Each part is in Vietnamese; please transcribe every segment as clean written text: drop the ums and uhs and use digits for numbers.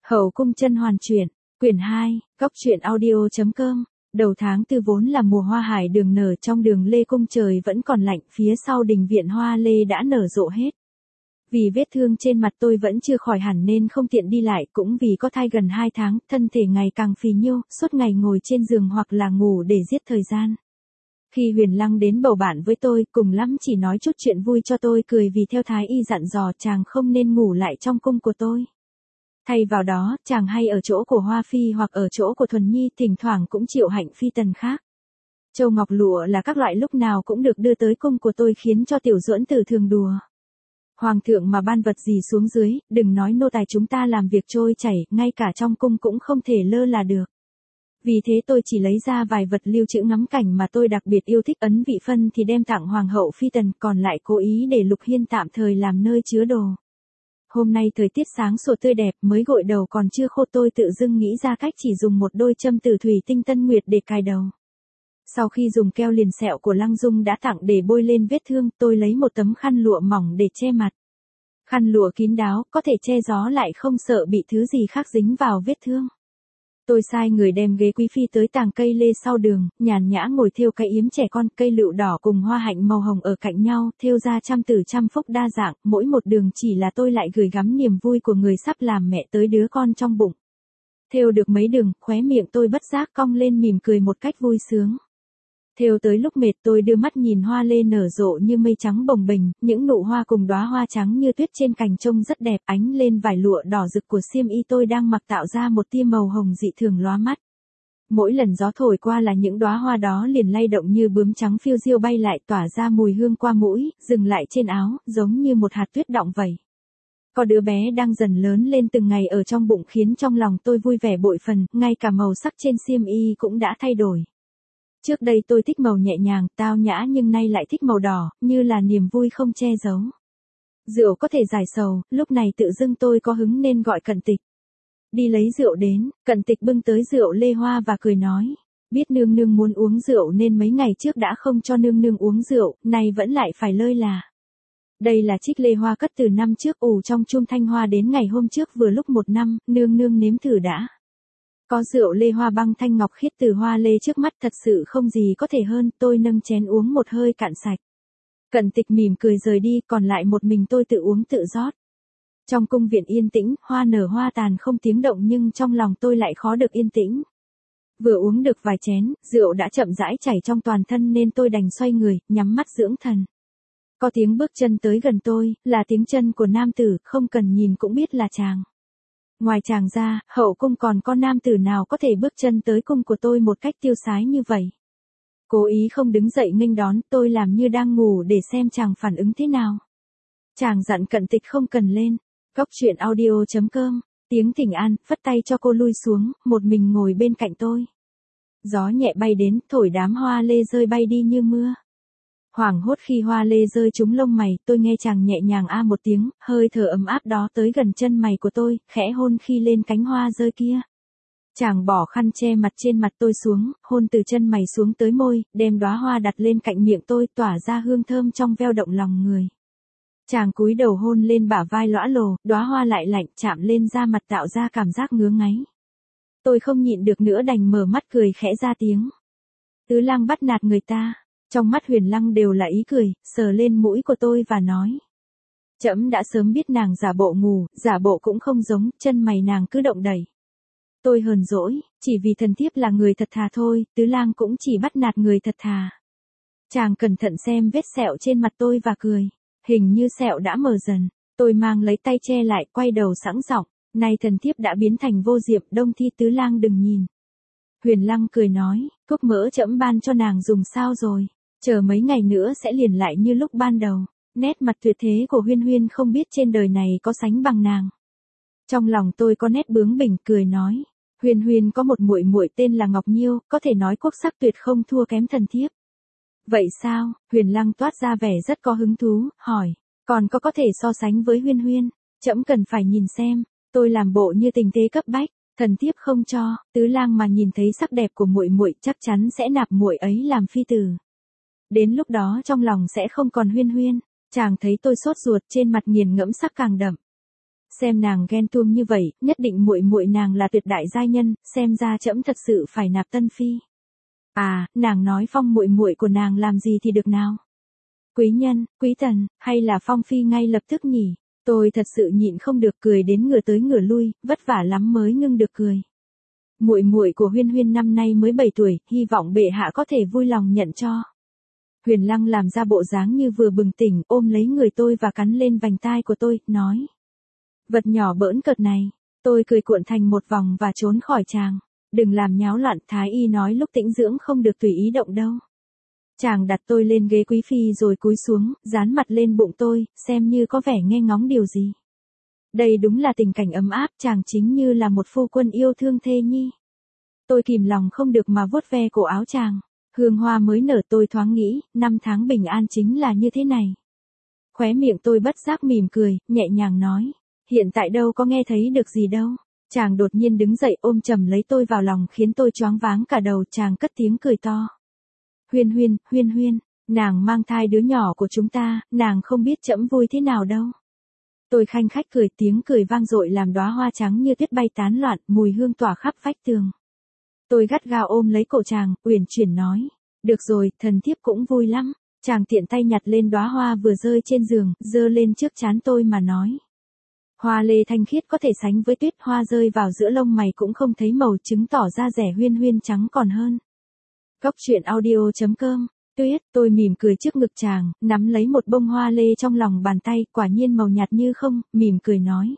Hậu cung chân hoàn truyện, quyển 2, góc truyện audio.com. Đầu tháng tư vốn là mùa hoa hải đường nở, trong đường Lê Cung trời vẫn còn lạnh, phía sau đình viện hoa lê đã nở rộ hết. Vì vết thương trên mặt tôi vẫn chưa khỏi hẳn nên không tiện đi lại, cũng vì có thai gần 2 tháng, thân thể ngày càng phì nhiêu, suốt ngày ngồi trên giường hoặc là ngủ để giết thời gian. Khi Huyền Lăng đến bầu bạn với tôi, cùng lắm chỉ nói chút chuyện vui cho tôi cười, vì theo thái y dặn dò chàng không nên ngủ lại trong cung của tôi. Thay vào đó, chàng hay ở chỗ của Hoa Phi hoặc ở chỗ của Thuần Nhi, thỉnh thoảng cũng chịu hạnh phi tần khác. Châu ngọc lụa là các loại lúc nào cũng được đưa tới cung của tôi, khiến cho tiểu duẫn tử thường đùa. Hoàng thượng mà ban vật gì xuống dưới, đừng nói nô tài chúng ta làm việc trôi chảy, ngay cả trong cung cũng không thể lơ là được. Vì thế tôi chỉ lấy ra vài vật lưu trữ ngắm cảnh mà tôi đặc biệt yêu thích, ấn vị phân thì đem tặng hoàng hậu phi tần, còn lại cố ý để Lục Hiên tạm thời làm nơi chứa đồ. Hôm nay thời tiết sáng sủa tươi đẹp, mới gội đầu còn chưa khô, tôi tự dưng nghĩ ra cách chỉ dùng một đôi châm từ thủy tinh Tân Nguyệt để cài đầu. Sau khi dùng keo liền sẹo của Lăng Dung đã tặng để bôi lên vết thương, tôi lấy một tấm khăn lụa mỏng để che mặt. Khăn lụa kín đáo, có thể che gió lại không sợ bị thứ gì khác dính vào vết thương. Tôi sai người đem ghế quý phi tới tàng cây lê sau đường, nhàn nhã ngồi thêu cây yếm trẻ con, cây lựu đỏ cùng hoa hạnh màu hồng ở cạnh nhau, thêu ra trăm tử trăm phúc đa dạng, mỗi một đường chỉ là tôi lại gửi gắm niềm vui của người sắp làm mẹ tới đứa con trong bụng. Thêu được mấy đường, khóe miệng tôi bất giác cong lên mỉm cười một cách vui sướng. Thêu tới lúc mệt, tôi đưa mắt nhìn hoa lê nở rộ như mây trắng bồng bềnh, những nụ hoa cùng đóa hoa trắng như tuyết trên cành trông rất đẹp, ánh lên vải lụa đỏ rực của xiêm y tôi đang mặc tạo ra một tia màu hồng dị thường lóa mắt. Mỗi lần gió thổi qua là những đóa hoa đó liền lay động như bướm trắng phiêu diêu bay lại, tỏa ra mùi hương qua mũi, dừng lại trên áo, giống như một hạt tuyết đọng vậy. Có đứa bé đang dần lớn lên từng ngày ở trong bụng khiến trong lòng tôi vui vẻ bội phần, ngay cả màu sắc trên xiêm y cũng đã thay đổi. Trước đây tôi thích màu nhẹ nhàng, tao nhã, nhưng nay lại thích màu đỏ, như là niềm vui không che giấu. Rượu có thể giải sầu, lúc này tự dưng tôi có hứng nên gọi Cận Tịch. Đi lấy rượu đến, Cận Tịch bưng tới rượu lê hoa và cười nói, biết nương nương muốn uống rượu nên mấy ngày trước đã không cho nương nương uống rượu, nay vẫn lại phải lơi là. Đây là trích lê hoa cất từ năm trước, ủ trong chum thanh hoa đến ngày hôm trước vừa lúc 1 năm, nương nương nếm thử đã. Có rượu lê hoa băng thanh ngọc khiết từ hoa lê trước mắt, thật sự không gì có thể hơn, tôi nâng chén uống một hơi cạn sạch. Cận Tịch mỉm cười rời đi, còn lại một mình tôi tự uống tự rót. Trong cung viện yên tĩnh, hoa nở hoa tàn không tiếng động, nhưng trong lòng tôi lại khó được yên tĩnh. Vừa uống được vài chén, rượu đã chậm rãi chảy trong toàn thân nên tôi đành xoay người, nhắm mắt dưỡng thần. Có tiếng bước chân tới gần tôi, là tiếng chân của nam tử, không cần nhìn cũng biết là chàng. Ngoài chàng ra, hậu cung còn có nam tử nào có thể bước chân tới cung của tôi một cách tiêu sái như vậy. Cố ý không đứng dậy nghênh đón, tôi làm như đang ngủ để xem chàng phản ứng thế nào. Chàng dặn Cận Tịch không cần lên. Góc truyện audio.com, tiếng thỉnh an, phất tay cho cô lui xuống, một mình ngồi bên cạnh tôi. Gió nhẹ bay đến, thổi đám hoa lê rơi bay đi như mưa. Hoảng hốt khi hoa lê rơi trúng lông mày, tôi nghe chàng nhẹ nhàng a một tiếng, hơi thở ấm áp đó tới gần chân mày của tôi, khẽ hôn khi lên cánh hoa rơi kia. Chàng bỏ khăn che mặt trên mặt tôi xuống, hôn từ chân mày xuống tới môi, đem đóa hoa đặt lên cạnh miệng tôi, tỏa ra hương thơm trong veo động lòng người. Chàng cúi đầu hôn lên bả vai lõa lồ, đóa hoa lại lạnh chạm lên da mặt tạo ra cảm giác ngứa ngáy. Tôi không nhịn được nữa đành mở mắt cười khẽ ra tiếng. Tứ Lang bắt nạt người ta. Trong mắt Huyền Lăng đều là ý cười, sờ lên mũi của tôi và nói. Trẫm đã sớm biết nàng giả bộ ngủ, giả bộ cũng không giống, chân mày nàng cứ động đẩy. Tôi hờn dỗi, chỉ vì thần thiếp là người thật thà thôi, Tứ Lang cũng chỉ bắt nạt người thật thà. Chàng cẩn thận xem vết sẹo trên mặt tôi và cười. Hình như sẹo đã mờ dần, tôi mang lấy tay che lại, quay đầu sẵn giọng, nay thần thiếp đã biến thành vô diệm, Đông Thi Tứ Lang đừng nhìn. Huyền Lăng cười nói, thuốc mỡ trẫm ban cho nàng dùng sao rồi, chờ mấy ngày nữa sẽ liền lại như lúc ban đầu. Nét mặt tuyệt thế của Huyên Huyên không biết trên đời này có sánh bằng nàng. Trong lòng tôi có nét bướng bỉnh, cười nói, Huyên Huyên có một muội muội tên là Ngọc Nhiêu, có thể nói quốc sắc tuyệt không thua kém thần thiếp. Vậy sao? Huyền Lăng toát ra vẻ rất có hứng thú, hỏi, còn có thể so sánh với Huyên Huyên? Trẫm cần phải nhìn xem. Tôi làm bộ như tình thế cấp bách, thần thiếp không cho. Tứ Lang mà nhìn thấy sắc đẹp của muội muội chắc chắn sẽ nạp muội ấy làm phi tử. Đến lúc đó trong lòng sẽ không còn Huyên Huyên. Chàng thấy tôi sốt ruột, trên mặt nghiền ngẫm sắc càng đậm. Xem nàng ghen tuông như vậy, nhất định muội muội nàng là tuyệt đại giai nhân, xem ra trẫm thật sự phải nạp tân phi. À, nàng nói phong muội muội của nàng làm gì thì được nào? Quý nhân, quý tần, hay là phong phi ngay lập tức nhỉ? Tôi thật sự nhịn không được, cười đến ngửa tới ngửa lui, vất vả lắm mới ngưng được cười. Muội muội của Huyên Huyên năm nay mới 7 tuổi, hy vọng bệ hạ có thể vui lòng nhận cho. Huyền Lăng làm ra bộ dáng như vừa bừng tỉnh, ôm lấy người tôi và cắn lên vành tai của tôi, nói. Vật nhỏ bỡn cợt này. Tôi cười cuộn thành một vòng và trốn khỏi chàng. Đừng làm nháo loạn, thái y nói lúc tĩnh dưỡng không được tùy ý động đâu. Chàng đặt tôi lên ghế quý phi rồi cúi xuống, dán mặt lên bụng tôi, xem như có vẻ nghe ngóng điều gì. Đây đúng là tình cảnh ấm áp, chàng chính như là một phu quân yêu thương thê nhi. Tôi kìm lòng không được mà vuốt ve cổ áo chàng. Hương hoa mới nở, tôi thoáng nghĩ, năm tháng bình an chính là như thế này. Khóe miệng tôi bất giác mỉm cười, nhẹ nhàng nói. Hiện tại đâu có nghe thấy được gì đâu. Chàng đột nhiên đứng dậy ôm chầm lấy tôi vào lòng khiến tôi choáng váng cả đầu, chàng cất tiếng cười to. Huyên Huyên, Huyên Huyên, nàng mang thai đứa nhỏ của chúng ta, nàng không biết trẫm vui thế nào đâu. Tôi khanh khách cười, tiếng cười vang dội làm đóa hoa trắng như tuyết bay tán loạn, mùi hương tỏa khắp vách tường. Tôi gắt gao ôm lấy cổ chàng, uyển chuyển nói. Được rồi, thần thiếp cũng vui lắm. Chàng tiện tay nhặt lên đóa hoa vừa rơi trên giường, giơ lên trước trán tôi mà nói. Hoa lê thanh khiết có thể sánh với tuyết, hoa rơi vào giữa lông mày cũng không thấy màu, chứng tỏ ra rẻ Huyên Huyên trắng còn hơn. Góc truyện audio.com. Tuyết, tôi mỉm cười trước ngực chàng, nắm lấy một bông hoa lê trong lòng bàn tay, quả nhiên màu nhạt như không, mỉm cười nói.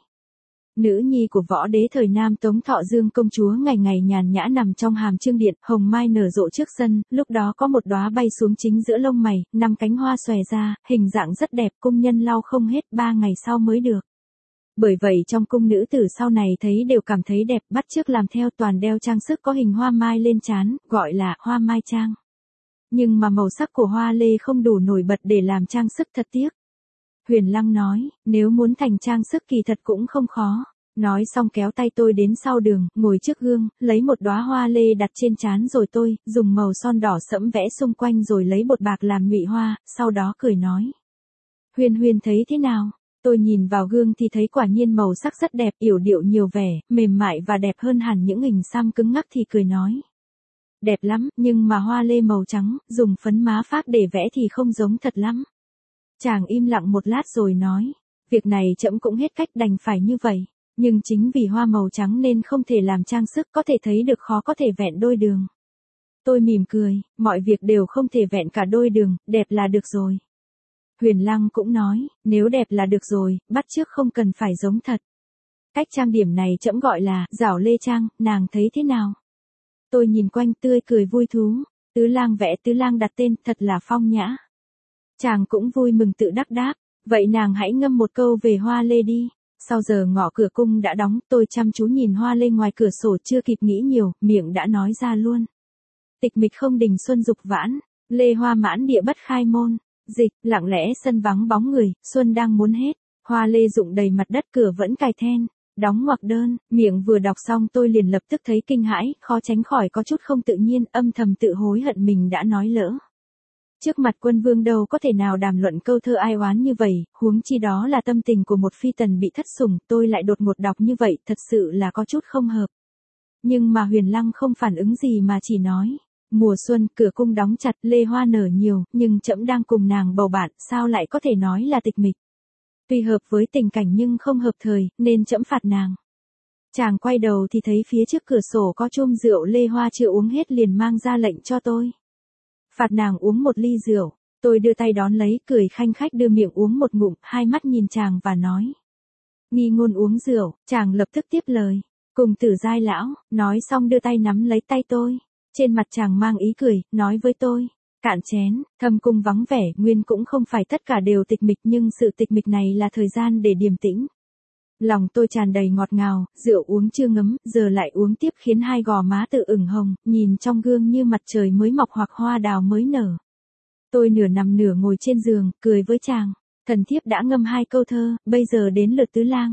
Nữ nhi của võ đế thời Nam Tống Thọ Dương công chúa ngày ngày nhàn nhã nằm trong hàm trương điện, hồng mai nở rộ trước sân, lúc đó có một đóa bay xuống chính giữa lông mày, 5 cánh hoa xòe ra, hình dạng rất đẹp, cung nhân lau không hết, 3 ngày sau mới được. Bởi vậy trong cung nữ tử sau này thấy đều cảm thấy đẹp, bắt chước làm theo, toàn đeo trang sức có hình hoa mai lên trán, gọi là hoa mai trang. Nhưng mà màu sắc của hoa lê không đủ nổi bật để làm trang sức, thật tiếc. Huyền Lăng nói, nếu muốn thành trang sức kỳ thật cũng không khó. Nói xong kéo tay tôi đến sau đường, ngồi trước gương, lấy một đóa hoa lê đặt trên trán rồi tôi, dùng màu son đỏ sẫm vẽ xung quanh rồi lấy bột bạc làm nhụy hoa, sau đó cười nói. Huyên Huyên thấy thế nào? Tôi nhìn vào gương thì thấy quả nhiên màu sắc rất đẹp, yểu điệu nhiều vẻ, mềm mại và đẹp hơn hẳn những hình xăm cứng ngắc thì cười nói. Đẹp lắm, nhưng mà hoa lê màu trắng, dùng phấn má phác để vẽ thì không giống thật lắm. Chàng im lặng một lát rồi nói, việc này trẫm cũng hết cách đành phải như vậy, nhưng chính vì hoa màu trắng nên không thể làm trang sức, có thể thấy được khó có thể vẹn đôi đường. Tôi mỉm cười, mọi việc đều không thể vẹn cả đôi đường, đẹp là được rồi. Huyền Lăng cũng nói, nếu đẹp là được rồi, bắt chước không cần phải giống thật. Cách trang điểm này trẫm gọi là giảo lê trang, nàng thấy thế nào? Tôi nhìn quanh tươi cười vui thú, Tứ Lang vẽ Tứ Lang đặt tên, thật là phong nhã. Chàng cũng vui mừng tự đắc đáp, vậy nàng hãy ngâm một câu về hoa lê đi. Sau giờ ngọ cửa cung đã đóng, tôi chăm chú nhìn hoa lê ngoài cửa sổ, chưa kịp nghĩ nhiều, miệng đã nói ra luôn. Tịch mịch không đình xuân dục vãn, lê hoa mãn địa bất khai môn. Dịch, lặng lẽ sân vắng bóng người, xuân đang muốn hết, hoa lê rụng đầy mặt đất, cửa vẫn cài then, đóng ngoặc đơn, miệng vừa đọc xong tôi liền lập tức thấy kinh hãi, khó tránh khỏi có chút không tự nhiên, âm thầm tự hối hận mình đã nói lỡ. Trước mặt quân vương đâu có thể nào đàm luận câu thơ ai oán như vậy, huống chi đó là tâm tình của một phi tần bị thất sủng, tôi lại đột ngột đọc như vậy, thật sự là có chút không hợp. Nhưng mà Huyền Lăng không phản ứng gì mà chỉ nói. Mùa xuân, cửa cung đóng chặt, lê hoa nở nhiều, nhưng trẫm đang cùng nàng bầu bạn, sao lại có thể nói là tịch mịch. Tuy hợp với tình cảnh nhưng không hợp thời, nên trẫm phạt nàng. Chàng quay đầu thì thấy phía trước cửa sổ có chum rượu lê hoa chưa uống hết, liền mang ra lệnh cho tôi. Phạt nàng uống một ly rượu, tôi đưa tay đón lấy, cười khanh khách đưa miệng uống một ngụm, hai mắt nhìn chàng và nói. Nghi ngôn uống rượu, chàng lập tức tiếp lời. Cùng Tử Giai lão, nói xong đưa tay nắm lấy tay tôi. Trên mặt chàng mang ý cười, nói với tôi, cạn chén, thâm cung vắng vẻ, nguyên cũng không phải tất cả đều tịch mịch, nhưng sự tịch mịch này là thời gian để điềm tĩnh. Lòng tôi tràn đầy ngọt ngào, rượu uống chưa ngấm, giờ lại uống tiếp khiến hai gò má tự ửng hồng, nhìn trong gương như mặt trời mới mọc hoặc hoa đào mới nở. Tôi nửa nằm nửa ngồi trên giường, cười với chàng, thần thiếp đã ngâm 2 câu thơ, bây giờ đến lượt Tứ Lang.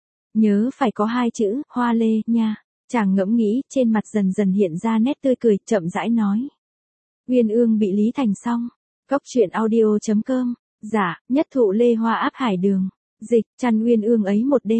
Nhớ phải có 2 chữ, hoa lê, nha. Chàng ngẫm nghĩ, trên mặt dần dần hiện ra nét tươi cười, chậm rãi nói. Uyên ương bị Lý Thành xong. Góc truyện audio.com. Dạ, nhất thụ lê hoa áp hải đường. Dịch, chăn uyên ương ấy một đêm.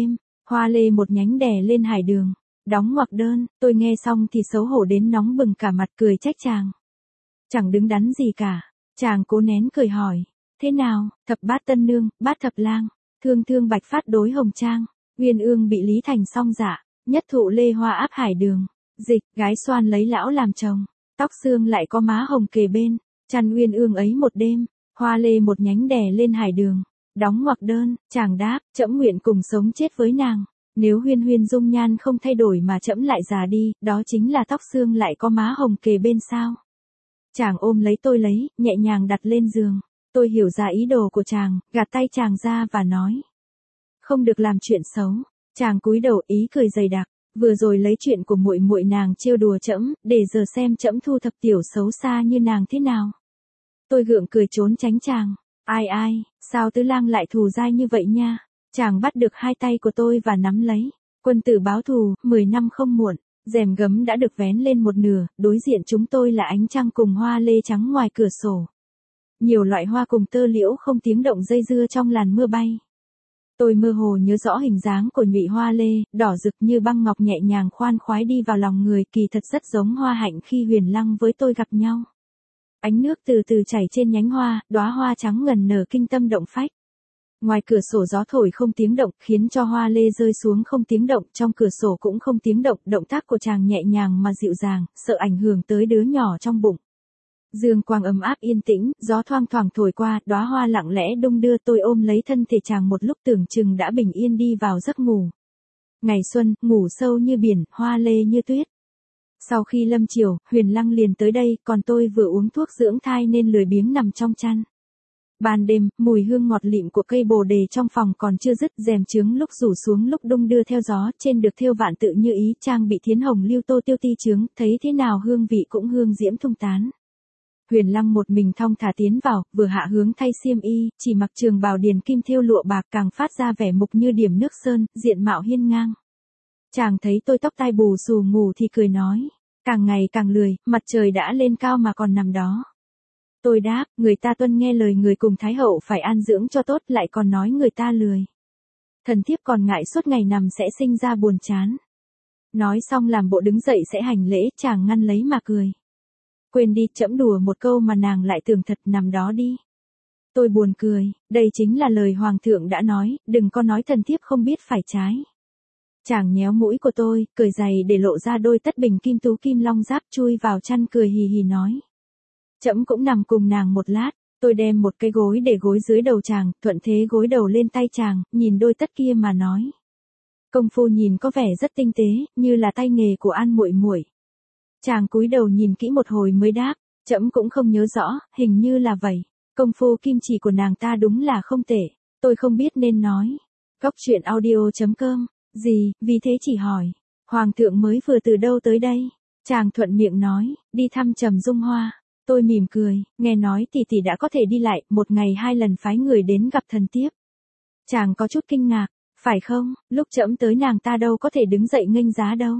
Hoa lê một nhánh đè lên hải đường, đóng ngoặc đơn, tôi nghe xong thì xấu hổ đến nóng bừng cả mặt cười trách chàng. Chẳng đứng đắn gì cả, chàng cố nén cười hỏi, thế nào, thập bát tân nương, bát thập lang, thương thương bạch phát đối hồng trang, uyên ương bị Lý Thành song dạ, nhất thụ lê hoa áp hải đường, dịch, gái xoan lấy lão làm chồng, tóc xương lại có má hồng kề bên, chăn uyên ương ấy một đêm, hoa lê một nhánh đè lên hải đường, đóng ngoặc đơn, chàng đáp, trẫm nguyện cùng sống chết với nàng. Nếu huyên huyên dung nhan không thay đổi mà trẫm lại già đi, đó chính là tóc xương lại có má hồng kề bên sao. Chàng ôm lấy tôi nhẹ nhàng đặt lên giường. Tôi hiểu ra ý đồ của chàng, gạt tay chàng ra và nói. Không được làm chuyện xấu. Chàng cúi đầu ý cười dày đặc, vừa rồi lấy chuyện của muội muội nàng trêu đùa trẫm, để giờ xem trẫm thu thập tiểu xấu xa như nàng thế nào. Tôi gượng cười trốn tránh chàng. Ai, sao tứ lang lại thù dai như vậy nha. Chàng bắt được hai tay của tôi và nắm lấy. Quân tử báo thù, 10 năm không muộn. Rèm gấm đã được vén lên một nửa, đối diện chúng tôi là ánh trăng cùng hoa lê trắng ngoài cửa sổ. Nhiều loại hoa cùng tơ liễu không tiếng động dây dưa trong làn mưa bay. Tôi mơ hồ nhớ rõ hình dáng của nhụy hoa lê, đỏ rực như băng ngọc nhẹ nhàng khoan khoái đi vào lòng người, kỳ thật rất giống Hoa Hạnh khi Huyền Lăng với tôi gặp nhau. Ánh nước từ từ chảy trên nhánh hoa, đóa hoa trắng ngần nở kinh tâm động phách. Ngoài cửa sổ gió thổi không tiếng động, khiến cho hoa lê rơi xuống không tiếng động, trong cửa sổ cũng không tiếng động, động tác của chàng nhẹ nhàng mà dịu dàng, sợ ảnh hưởng tới đứa nhỏ trong bụng. Dương quang ấm áp yên tĩnh, gió thoang thoảng thổi qua, đóa hoa lặng lẽ đung đưa, tôi ôm lấy thân thể chàng một lúc tưởng chừng đã bình yên đi vào giấc ngủ. Ngày xuân, ngủ sâu như biển, hoa lê như tuyết. Sau khi lâm chiều, Huyền Lăng liền tới đây, còn tôi vừa uống thuốc dưỡng thai nên lười biếng nằm trong chăn. Ban đêm, mùi hương ngọt lịm của cây bồ đề trong phòng còn chưa dứt, rèm chướng lúc rủ xuống lúc đung đưa theo gió, trên được thêu vạn tự như ý, trang bị thiến hồng lưu tô tiêu ti chướng, thấy thế nào hương vị cũng hương diễm thung tán. Huyền Lăng một mình thong thả tiến vào, vừa hạ hướng thay xiêm y, chỉ mặc trường bào điền kim thêu lụa bạc càng phát ra vẻ mục như điểm nước sơn, diện mạo hiên ngang. Chàng thấy tôi tóc tai bù xù ngủ thì cười nói, càng ngày càng lười, mặt trời đã lên cao mà còn nằm đó. Tôi đáp, người ta tuân nghe lời người cùng Thái hậu phải an dưỡng cho tốt, lại còn nói người ta lười. Thần thiếp còn ngại suốt ngày nằm sẽ sinh ra buồn chán. Nói xong làm bộ đứng dậy sẽ hành lễ, chàng ngăn lấy mà cười. Quên đi, trẫm đùa một câu mà nàng lại tưởng thật, nằm đó đi. Tôi buồn cười, đây chính là lời hoàng thượng đã nói, đừng có nói thần thiếp không biết phải trái. Chàng nhéo mũi của tôi, cười dày để lộ ra đôi tất bình kim tú kim long giáp, chui vào chăn cười hì hì nói. Trẫm cũng nằm cùng nàng một lát, tôi đem một cái gối để gối dưới đầu chàng, thuận thế gối đầu lên tay chàng, nhìn đôi tất kia mà nói. Công phu nhìn có vẻ rất tinh tế, như là tay nghề của An muội muội. Chàng cúi đầu nhìn kỹ một hồi mới đáp, trẫm cũng không nhớ rõ, hình như là vậy. Công phu kim chỉ của nàng ta đúng là không tệ. Tôi không biết nên nói. Góc truyện audio.com. Gì, vì thế chỉ hỏi. Hoàng thượng mới vừa từ đâu tới đây? Chàng thuận miệng nói, đi thăm Trầm Dung Hoa. Tôi mỉm cười, nghe nói tỷ tỷ đã có thể đi lại, một ngày 2 lần phái người đến gặp thần tiếp. Chàng có chút kinh ngạc, phải không, lúc trẫm tới nàng ta đâu có thể đứng dậy nghênh giá đâu.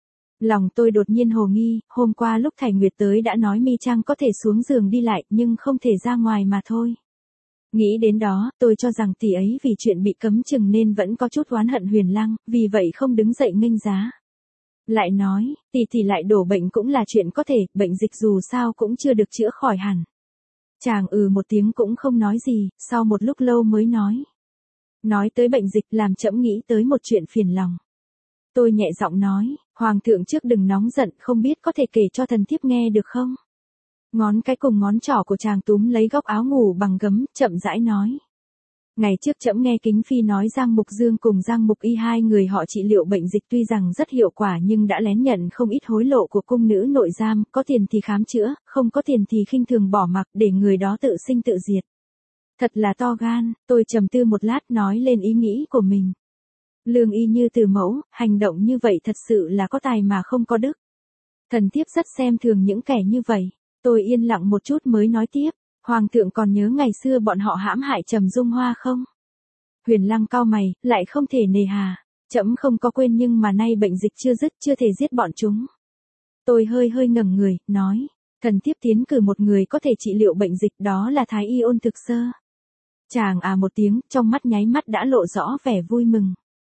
Lòng tôi đột nhiên hồ nghi, hôm qua lúc Thải Nguyệt tới đã nói Mi Trang có thể xuống giường đi lại nhưng không thể ra ngoài mà thôi. Nghĩ đến đó, tôi cho rằng tỷ ấy vì chuyện bị cấm chừng nên vẫn có chút oán hận Huyền Lăng, vì vậy không đứng dậy nghênh giá. Lại nói, tỷ lại đổ bệnh cũng là chuyện có thể, bệnh dịch dù sao cũng chưa được chữa khỏi hẳn. Chàng một tiếng cũng không nói gì, sau một lúc lâu mới nói. Nói tới bệnh dịch làm trẫm nghĩ tới một chuyện phiền lòng. Tôi nhẹ giọng nói, Hoàng thượng trước đừng nóng giận, không biết có thể kể cho thần thiếp nghe được không? Ngón cái cùng ngón trỏ của chàng túm lấy góc áo ngủ bằng gấm, chậm rãi nói. Ngày trước trẫm nghe Kính Phi nói Giang Mục Dương cùng Giang Mục Y hai người họ trị liệu bệnh dịch tuy rằng rất hiệu quả nhưng đã lén nhận không ít hối lộ của cung nữ nội giam, có tiền thì khám chữa, không có tiền thì khinh thường bỏ mặc để người đó tự sinh tự diệt. Thật là to gan, tôi trầm tư một lát nói lên ý nghĩ của mình. Lương y như từ mẫu, hành động như vậy thật sự là có tài mà không có đức. Thần thiếp rất xem thường những kẻ như vậy. Tôi yên lặng một chút mới nói tiếp. Hoàng thượng còn nhớ ngày xưa bọn họ hãm hại Trầm Dung Hoa không? Huyền Lăng cau mày, lại không thể nề hà. Trẫm không có quên nhưng mà nay bệnh dịch chưa dứt, chưa thể giết bọn chúng. Tôi hơi ngẩng người, nói. Thần thiếp tiến cử một người có thể trị liệu bệnh dịch, đó là Thái Y Ôn Thực Sơ. Chàng một tiếng, trong mắt nháy mắt đã lộ rõ vẻ vui mừng.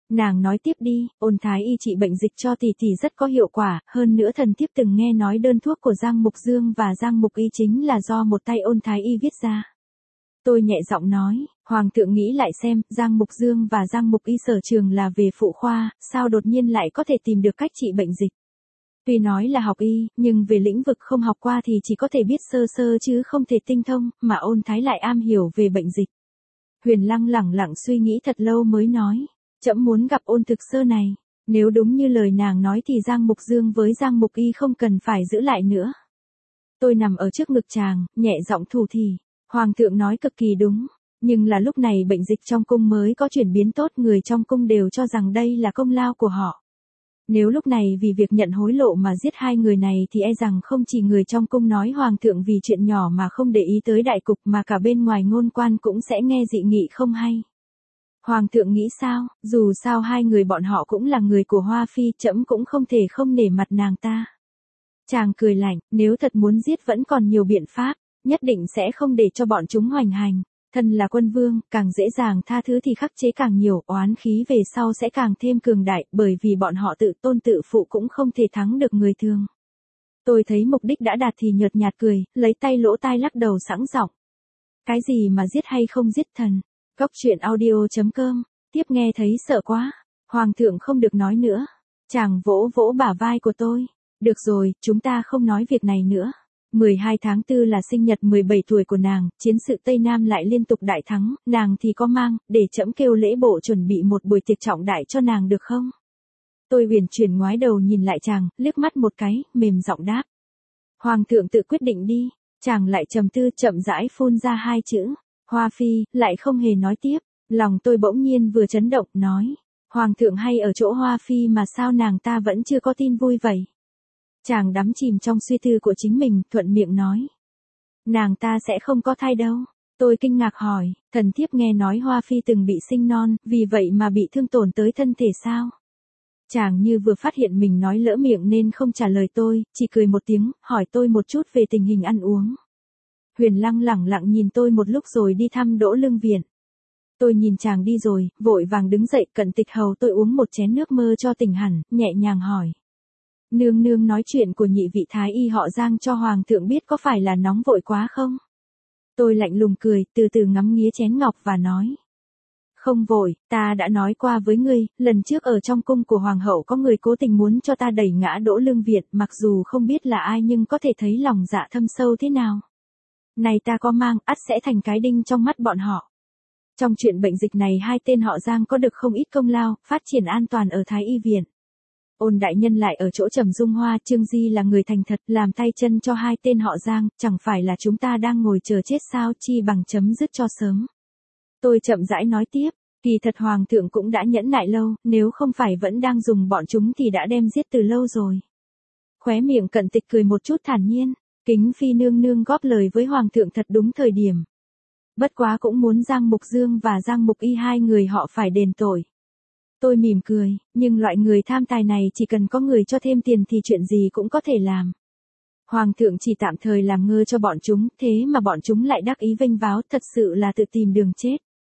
Nàng nói tiếp đi, Ôn Thái Y trị bệnh dịch cho tỷ tỷ rất có hiệu quả, hơn nữa thần thiếp từng nghe nói đơn thuốc của Giang Mục Dương và Giang Mục Y chính là do một tay Ôn Thái Y viết ra. Tôi nhẹ giọng nói, Hoàng thượng nghĩ lại xem, Giang Mục Dương và Giang Mục Y sở trường là về phụ khoa, sao đột nhiên lại có thể tìm được cách trị bệnh dịch. Tuy nói là học y, nhưng về lĩnh vực không học qua thì chỉ có thể biết sơ sơ chứ không thể tinh thông, mà Ôn Thái lại am hiểu về bệnh dịch. Huyền Lăng lẳng lặng suy nghĩ thật lâu mới nói, trẫm muốn gặp Ôn Thực Sơ này, nếu đúng như lời nàng nói thì Giang Mục Dương với Giang Mục Y không cần phải giữ lại nữa. Tôi nằm ở trước ngực chàng, nhẹ giọng thủ thỉ, Hoàng thượng nói cực kỳ đúng, nhưng là lúc này bệnh dịch trong cung mới có chuyển biến tốt, người trong cung đều cho rằng đây là công lao của họ. Nếu lúc này vì việc nhận hối lộ mà giết hai người này thì e rằng không chỉ người trong cung nói Hoàng thượng vì chuyện nhỏ mà không để ý tới đại cục mà cả bên ngoài ngôn quan cũng sẽ nghe dị nghị không hay. Hoàng thượng nghĩ sao, dù sao hai người bọn họ cũng là người của Hoa Phi, trẫm cũng không thể không nể mặt nàng ta. Chàng cười lạnh, nếu thật muốn giết vẫn còn nhiều biện pháp, nhất định sẽ không để cho bọn chúng hoành hành. Thân là quân vương, càng dễ dàng tha thứ thì khắc chế càng nhiều, oán khí về sau sẽ càng thêm cường đại, bởi vì bọn họ tự tôn tự phụ cũng không thể thắng được người thường. Tôi thấy mục đích đã đạt thì nhợt nhạt cười, lấy tay lỗ tai lắc đầu sẵn giọng. Cái gì mà giết hay không giết thần? Góc truyện audio.com, tiếp nghe thấy sợ quá. Hoàng thượng không được nói nữa. Chàng vỗ vỗ bả vai của tôi. Được rồi, chúng ta không nói việc này nữa. 12 tháng 4 là sinh nhật 17 tuổi của nàng, chiến sự Tây Nam lại liên tục đại thắng, nàng thì có mang, để trẫm kêu lễ bộ chuẩn bị một buổi tiệc trọng đại cho nàng được không? Tôi uyển chuyển ngoái đầu nhìn lại chàng, liếc mắt một cái, mềm giọng đáp. Hoàng thượng tự quyết định đi. Chàng lại trầm tư, chậm rãi phun ra hai chữ. Hoa Phi, lại không hề nói tiếp. Lòng tôi bỗng nhiên vừa chấn động, nói. Hoàng thượng hay ở chỗ Hoa Phi mà sao nàng ta vẫn chưa có tin vui vậy? Chàng đắm chìm trong suy tư của chính mình, thuận miệng nói. Nàng ta sẽ không có thai đâu. Tôi kinh ngạc hỏi, thần thiếp nghe nói Hoa Phi từng bị sinh non, vì vậy mà bị thương tổn tới thân thể sao? Chàng như vừa phát hiện mình nói lỡ miệng nên không trả lời tôi, chỉ cười một tiếng, hỏi tôi một chút về tình hình ăn uống. Huyền Lăng lẳng lặng nhìn tôi một lúc rồi đi thăm Đỗ Lương Viện. Tôi nhìn chàng đi rồi, vội vàng đứng dậy, cận tịch hầu tôi uống một chén nước mơ cho tỉnh hẳn, nhẹ nhàng hỏi. Nương nương nói chuyện của nhị vị thái y họ Giang cho Hoàng thượng biết có phải là nóng vội quá không? Tôi lạnh lùng cười, từ từ ngắm nghía chén ngọc và nói. Không vội, ta đã nói qua với ngươi, lần trước ở trong cung của Hoàng hậu có người cố tình muốn cho ta đẩy ngã Đỗ Lương Viện, mặc dù không biết là ai nhưng có thể thấy lòng dạ thâm sâu thế nào. Này ta có mang, ắt sẽ thành cái đinh trong mắt bọn họ. Trong chuyện bệnh dịch này hai tên họ Giang có được không ít công lao, phát triển an toàn ở Thái Y Viện. Ôn đại nhân lại ở chỗ Trầm Dung Hoa, Trương Di là người thành thật, làm tay chân cho hai tên họ Giang, chẳng phải là chúng ta đang ngồi chờ chết sao, chi bằng chấm dứt cho sớm. Tôi chậm rãi nói tiếp, kỳ thật Hoàng thượng cũng đã nhẫn nại lâu, nếu không phải vẫn đang dùng bọn chúng thì đã đem giết từ lâu rồi. Khóe miệng cận tịch cười một chút thản nhiên, Kính Phi nương nương góp lời với Hoàng thượng thật đúng thời điểm. Bất quá cũng muốn Giang Mục Dương và Giang Mục Y hai người họ phải đền tội. Tôi mỉm cười, nhưng loại người tham tài này chỉ cần có người cho thêm tiền thì chuyện gì cũng có thể làm. Hoàng thượng chỉ tạm thời làm ngơ cho bọn chúng, thế mà bọn chúng lại đắc ý vênh váo, thật sự là tự tìm đường chết.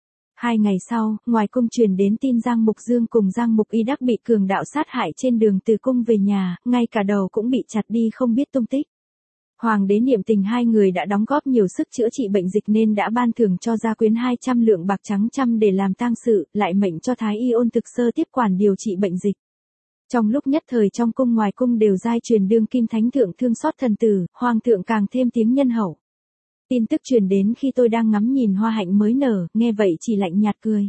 2 ngày sau, ngoài cung truyền đến tin Giang Mục Dương cùng Giang Mục Y đắc bị cường đạo sát hại trên đường từ cung về nhà, ngay cả đầu cũng bị chặt đi không biết tung tích. Hoàng đế niệm tình hai người đã đóng góp nhiều sức chữa trị bệnh dịch nên đã ban thưởng cho gia quyến 200 lượng bạc trắng trăm để làm tang sự, lại mệnh cho Thái Y Ôn Thực Sơ tiếp quản điều trị bệnh dịch. Trong lúc nhất thời trong cung ngoài cung đều giai truyền đương kim thánh thượng thương xót thần tử, Hoàng thượng càng thêm tiếng nhân hậu. Tin tức truyền đến khi tôi đang ngắm nhìn hoa hạnh mới nở, nghe vậy chỉ lạnh nhạt cười.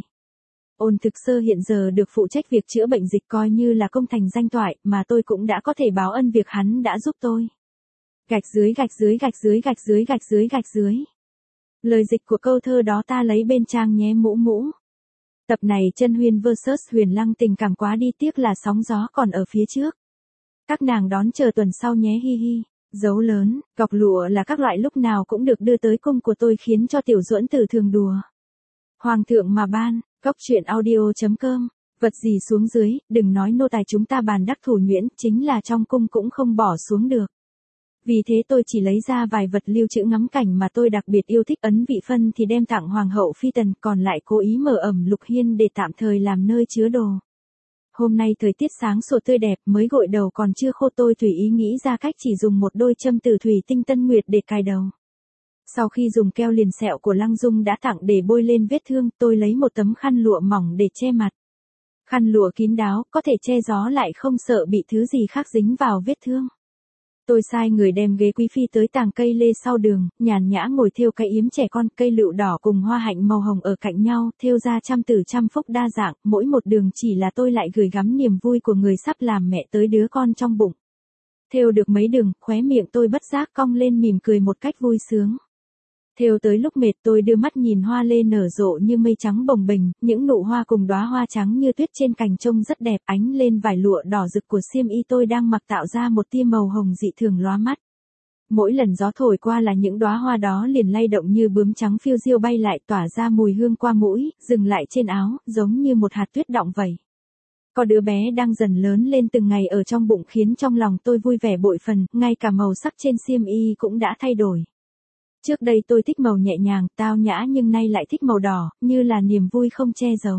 Ôn Thực Sơ hiện giờ được phụ trách việc chữa bệnh dịch coi như là công thành danh toại, mà tôi cũng đã có thể báo ân việc hắn đã giúp tôi. Gạch dưới gạch dưới gạch dưới gạch dưới gạch dưới gạch dưới. Lời dịch của câu thơ đó ta lấy bên trang nhé mũ mũ. Tập này Chân Huyên vs Huyền Lăng tình cảm quá đi, tiếc là sóng gió còn ở phía trước. Các nàng đón chờ tuần sau nhé hi hi. Dấu lớn, cọc lụa là các loại lúc nào cũng được đưa tới cung của tôi khiến cho tiểu duẫn tử thường đùa. Hoàng thượng mà ban, góc truyện audio.com, vật gì xuống dưới, đừng nói nô tài chúng ta bàn đắc thủ nhuyễn, chính là trong cung cũng không bỏ xuống được. Vì thế tôi chỉ lấy ra vài vật lưu trữ ngắm cảnh mà tôi đặc biệt yêu thích, ấn vị phân thì đem tặng Hoàng hậu Phi Tần, còn lại cố ý mở ẩm Lục Hiên để tạm thời làm nơi chứa đồ. Hôm nay thời tiết sáng sủa tươi đẹp, mới gội đầu còn chưa khô, tôi tùy ý nghĩ ra cách chỉ dùng một đôi châm từ thủy tinh Tân Nguyệt để cài đầu. Sau khi dùng keo liền sẹo của Lăng Dung đã tặng để bôi lên vết thương, tôi lấy một tấm khăn lụa mỏng để che mặt. Khăn lụa kín đáo, có thể che gió lại không sợ bị thứ gì khác dính vào vết thương. Tôi sai người đem ghế quý phi tới tàng cây lê sau đường, nhàn nhã ngồi thêu cái yếm trẻ con, cây lựu đỏ cùng hoa hạnh màu hồng ở cạnh nhau, thêu ra trăm tử trăm phúc đa dạng, mỗi một đường chỉ là tôi lại gửi gắm niềm vui của người sắp làm mẹ tới đứa con trong bụng. Thêu được mấy đường, khóe miệng tôi bất giác cong lên mỉm cười một cách vui sướng. Thêu tới lúc mệt tôi đưa mắt nhìn hoa lê nở rộ như mây trắng bồng bềnh, những nụ hoa cùng đóa hoa trắng như tuyết trên cành trông rất đẹp, ánh lên vải lụa đỏ rực của xiêm y tôi đang mặc tạo ra một tia màu hồng dị thường lóa mắt. Mỗi lần gió thổi qua là những đóa hoa đó liền lay động như bướm trắng phiêu diêu bay lại, tỏa ra mùi hương qua mũi, dừng lại trên áo, giống như một hạt tuyết đọng vậy. Có đứa bé đang dần lớn lên từng ngày ở trong bụng khiến trong lòng tôi vui vẻ bội phần, ngay cả màu sắc trên xiêm y cũng đã thay đổi. Trước đây tôi thích màu nhẹ nhàng, tao nhã nhưng nay lại thích màu đỏ, như là niềm vui không che giấu.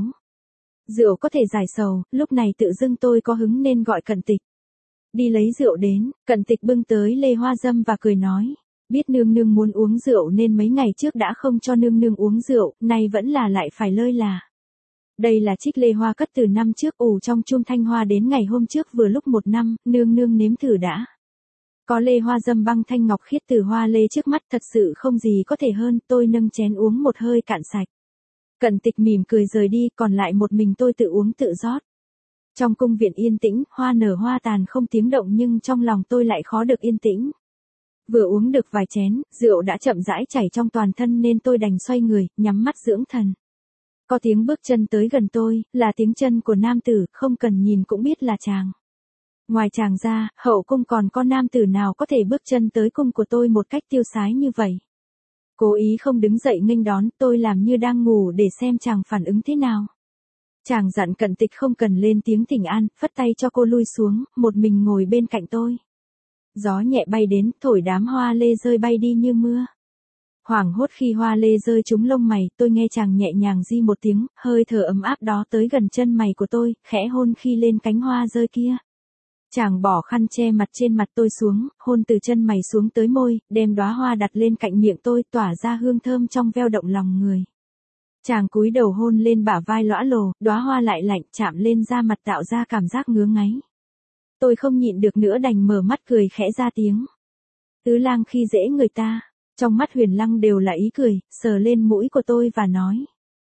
Rượu có thể giải sầu, lúc này tự dưng tôi có hứng nên gọi Cận Tịch. Đi lấy rượu đến, Cận Tịch bưng tới lê hoa dâm và cười nói, biết nương nương muốn uống rượu nên mấy ngày trước đã không cho nương nương uống rượu, nay vẫn là lại phải lơi là. Đây là trích lê hoa cất từ năm trước ủ trong chum thanh hoa đến ngày hôm trước vừa lúc 1 năm, nương nương nếm thử đã. Có lê hoa dâm băng thanh ngọc khiết từ hoa lê trước mắt, thật sự không gì có thể hơn, tôi nâng chén uống một hơi cạn sạch. Cận Tịch mỉm cười rời đi, còn lại một mình tôi tự uống tự rót. Trong cung viện yên tĩnh, hoa nở hoa tàn không tiếng động nhưng trong lòng tôi lại khó được yên tĩnh. Vừa uống được vài chén, rượu đã chậm rãi chảy trong toàn thân nên tôi đành xoay người, nhắm mắt dưỡng thần. Có tiếng bước chân tới gần tôi, là tiếng chân của nam tử, không cần nhìn cũng biết là chàng. Ngoài chàng ra, hậu cung còn có nam tử nào có thể bước chân tới cung của tôi một cách tiêu sái như vậy. Cố ý không đứng dậy nghênh đón, tôi làm như đang ngủ để xem chàng phản ứng thế nào. Chàng dặn Cận Tịch không cần lên tiếng thỉnh an, phất tay cho cô lui xuống, một mình ngồi bên cạnh tôi. Gió nhẹ bay đến, thổi đám hoa lê rơi bay đi như mưa. Hoảng hốt khi hoa lê rơi trúng lông mày, tôi nghe chàng nhẹ nhàng di một tiếng, hơi thở ấm áp đó tới gần chân mày của tôi, khẽ hôn khi lên cánh hoa rơi kia. Chàng bỏ khăn che mặt trên mặt tôi xuống, hôn từ chân mày xuống tới môi, đem đóa hoa đặt lên cạnh miệng tôi, tỏa ra hương thơm trong veo động lòng người. Chàng cúi đầu hôn lên bả vai lõa lồ, đóa hoa lại lạnh, chạm lên da mặt tạo ra cảm giác ngứa ngáy. Tôi không nhịn được nữa đành mở mắt cười khẽ ra tiếng. Tứ lang khi dễ người ta, trong mắt Huyền Lăng đều là ý cười, sờ lên mũi của tôi và nói.